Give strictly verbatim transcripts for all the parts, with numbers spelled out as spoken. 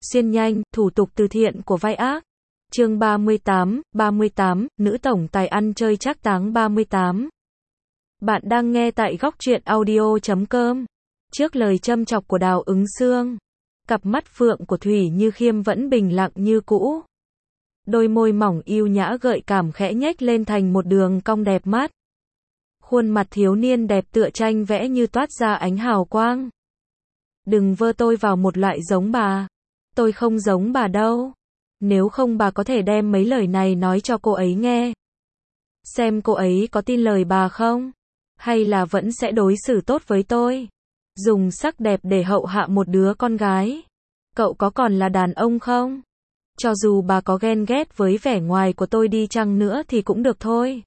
Xuyên nhanh, thủ tục từ thiện của vai ác. Chương ba mươi tám, ba mươi tám, nữ tổng tài ăn chơi trác táng ba mươi tám. Bạn đang nghe tại góc truyện audio chấm com. Trước lời châm chọc của Đào Ứng Xương, cặp mắt phượng của Thủy Như Khiêm vẫn bình lặng như cũ. Đôi môi mỏng yêu nhã gợi cảm khẽ nhếch lên thành một đường cong đẹp mắt. Khuôn mặt thiếu niên đẹp tựa tranh vẽ như toát ra ánh hào quang. Đừng vơ tôi vào một loại giống bà. Tôi không giống bà đâu. Nếu không bà có thể đem mấy lời này nói cho cô ấy nghe. Xem cô ấy có tin lời bà không? Hay là vẫn sẽ đối xử tốt với tôi? Dùng sắc đẹp để hậu hạ một đứa con gái. Cậu có còn là đàn ông không? Cho dù bà có ghen ghét với vẻ ngoài của tôi đi chăng nữa thì cũng được thôi.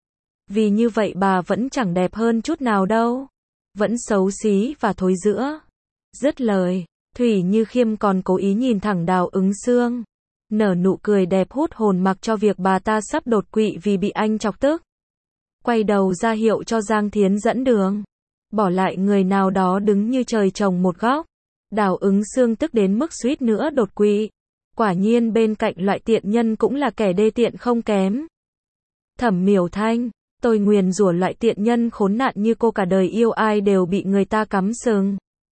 Vì như vậy bà vẫn chẳng đẹp hơn chút nào đâu. Vẫn xấu xí và thối rữa. Dứt lời, Thủy Như Khiêm còn cố ý nhìn thẳng Đào Ứng Xương. Nở nụ cười đẹp hút hồn mặc cho việc bà ta sắp đột quỵ vì bị anh chọc tức. Quay đầu ra hiệu cho Giang Thiến dẫn đường. Bỏ lại người nào đó đứng như trời trồng một góc. Đào Ứng Xương tức đến mức suýt nữa đột quỵ. Quả nhiên bên cạnh loại tiện nhân cũng là kẻ đê tiện không kém. Thẩm Miểu Thanh, tôi nguyền rủa loại tiện nhân khốn nạn như cô cả đời yêu ai đều bị người ta cắm sừng.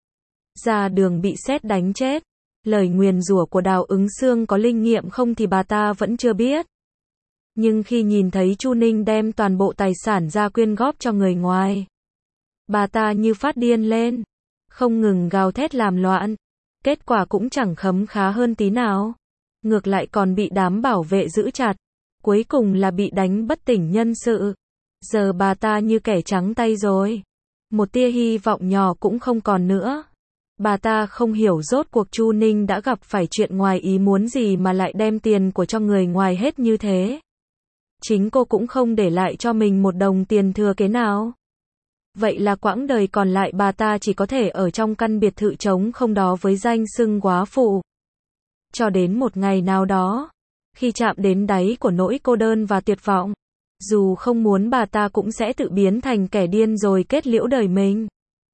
Ra đường bị sét đánh chết. Lời nguyền rủa của Đào Ứng Xương có linh nghiệm không thì bà ta vẫn chưa biết. Nhưng khi nhìn thấy Chu Ninh đem toàn bộ tài sản ra quyên góp cho người ngoài, bà ta như phát điên lên, không ngừng gào thét làm loạn. Kết quả cũng chẳng khấm khá hơn tí nào. Ngược lại còn bị đám bảo vệ giữ chặt. Cuối cùng là bị đánh bất tỉnh nhân sự. Giờ bà ta như kẻ trắng tay rồi. Một tia hy vọng nhỏ cũng không còn nữa. Bà ta không hiểu rốt cuộc Chu Ninh đã gặp phải chuyện ngoài ý muốn gì mà lại đem tiền của cho người ngoài hết như thế. Chính cô cũng không để lại cho mình một đồng tiền thừa kế nào. Vậy là quãng đời còn lại bà ta chỉ có thể ở trong căn biệt thự trống không đó với danh xưng góa phụ. Cho đến một ngày nào đó, khi chạm đến đáy của nỗi cô đơn và tuyệt vọng, dù không muốn bà ta cũng sẽ tự biến thành kẻ điên rồi kết liễu đời mình.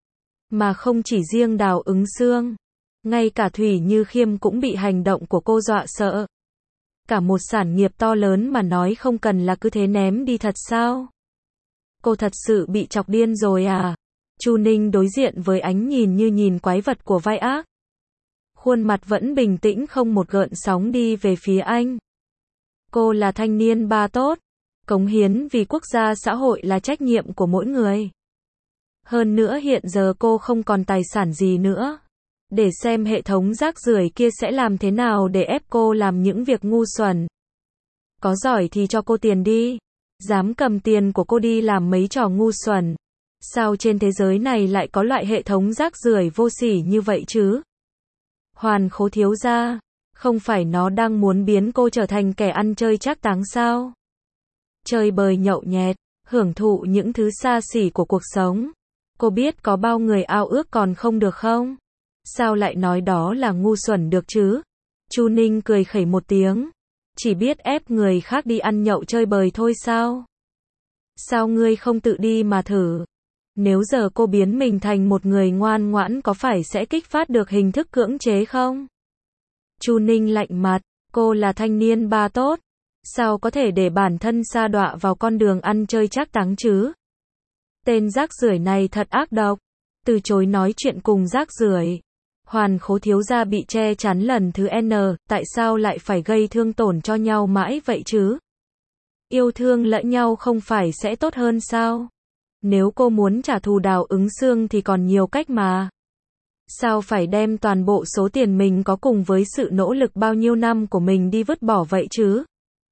Mà không chỉ riêng Đào Ứng Xương, ngay cả Thủy Như Khiêm cũng bị hành động của cô dọa sợ. Cả một sản nghiệp to lớn mà nói không cần là cứ thế ném đi thật sao? Cô thật sự bị chọc điên rồi à? Chu Ninh đối diện với ánh nhìn như nhìn quái vật của vai ác. Khuôn mặt vẫn bình tĩnh không một gợn sóng đi về phía anh. Cô là thanh niên ba tốt. Cống hiến vì quốc gia xã hội là trách nhiệm của mỗi người. Hơn nữa hiện giờ cô không còn tài sản gì nữa. Để xem hệ thống rác rưởi kia sẽ làm thế nào để ép cô làm những việc ngu xuẩn. Có giỏi thì cho cô tiền đi. Dám cầm tiền của cô đi làm mấy trò ngu xuẩn. Sao trên thế giới này lại có loại hệ thống rác rưởi vô sỉ như vậy chứ? Hoàn Khố thiếu gia, không phải nó đang muốn biến cô trở thành kẻ ăn chơi trác táng sao? Chơi bời nhậu nhẹt, hưởng thụ những thứ xa xỉ của cuộc sống. Cô biết có bao người ao ước còn không được không? Sao lại nói đó là ngu xuẩn được chứ? Chu Ninh cười khẩy một tiếng. Chỉ biết ép người khác đi ăn nhậu chơi bời thôi sao? Sao ngươi không tự đi mà thử? Nếu giờ cô biến mình thành một người ngoan ngoãn có phải sẽ kích phát được hình thức cưỡng chế không? Chu Ninh lạnh mặt, cô là thanh niên ba tốt. Sao có thể để bản thân sa đọa vào con đường ăn chơi trác táng chứ? Tên rác rưởi này thật ác độc. Từ chối nói chuyện cùng rác rưởi. Hoàn Khố thiếu gia bị che chắn lần thứ N, tại sao lại phải gây thương tổn cho nhau mãi vậy chứ? Yêu thương lẫn nhau không phải sẽ tốt hơn sao? Nếu cô muốn trả thù Đào Ứng Xương thì còn nhiều cách mà. Sao phải đem toàn bộ số tiền mình có cùng với sự nỗ lực bao nhiêu năm của mình đi vứt bỏ vậy chứ?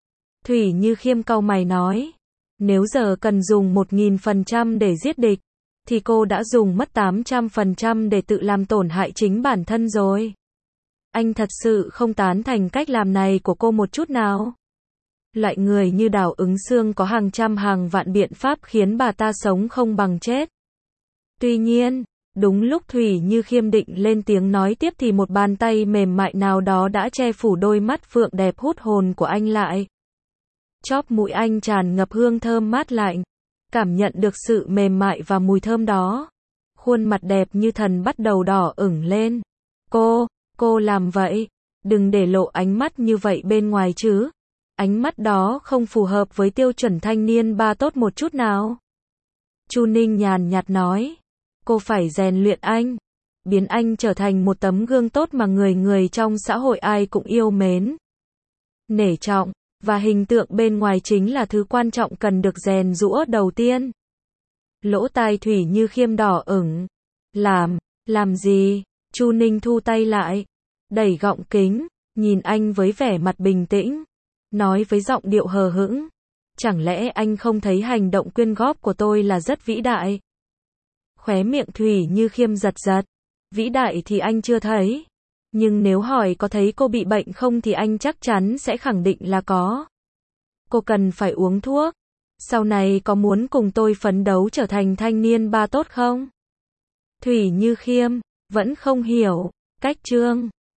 Thủy Như Khiêm cau mày nói. Nếu giờ cần dùng một nghìn phần trăm để giết địch, thì cô đã dùng mất tám trăm phần trăm để tự làm tổn hại chính bản thân rồi. Anh thật sự không tán thành cách làm này của cô một chút nào. Loại người như Đào Ứng Xương có hàng trăm hàng vạn biện pháp khiến bà ta sống không bằng chết. Tuy nhiên, đúng lúc Thủy Như Khiêm định lên tiếng nói tiếp thì một bàn tay mềm mại nào đó đã che phủ đôi mắt phượng đẹp hút hồn của anh lại. Chóp mũi anh tràn ngập hương thơm mát lạnh. Cảm nhận được sự mềm mại và mùi thơm đó. Khuôn mặt đẹp như thần bắt đầu đỏ ửng lên. Cô, cô làm vậy. Đừng để lộ ánh mắt như vậy bên ngoài chứ. Ánh mắt đó không phù hợp với tiêu chuẩn thanh niên ba tốt một chút nào. Chu Ninh nhàn nhạt nói. Cô phải rèn luyện anh. Biến anh trở thành một tấm gương tốt mà người người trong xã hội ai cũng yêu mến. Nể trọng. Và hình tượng bên ngoài chính là thứ quan trọng cần được rèn giũa đầu tiên. Lỗ tai Thủy Như Khiêm đỏ ửng. Làm, làm gì? Chu Ninh thu tay lại. Đẩy gọng kính, nhìn anh với vẻ mặt bình tĩnh. Nói với giọng điệu hờ hững. Chẳng lẽ anh không thấy hành động quyên góp của tôi là rất vĩ đại? Khóe miệng Thủy Như Khiêm giật giật. Vĩ đại thì anh chưa thấy. Nhưng nếu hỏi có thấy cô bị bệnh không thì anh chắc chắn sẽ khẳng định là có. Cô cần phải uống thuốc. Sau này có muốn cùng tôi phấn đấu trở thành thanh niên ba tốt không? Thủy Như Khiêm, vẫn không hiểu. Cách chương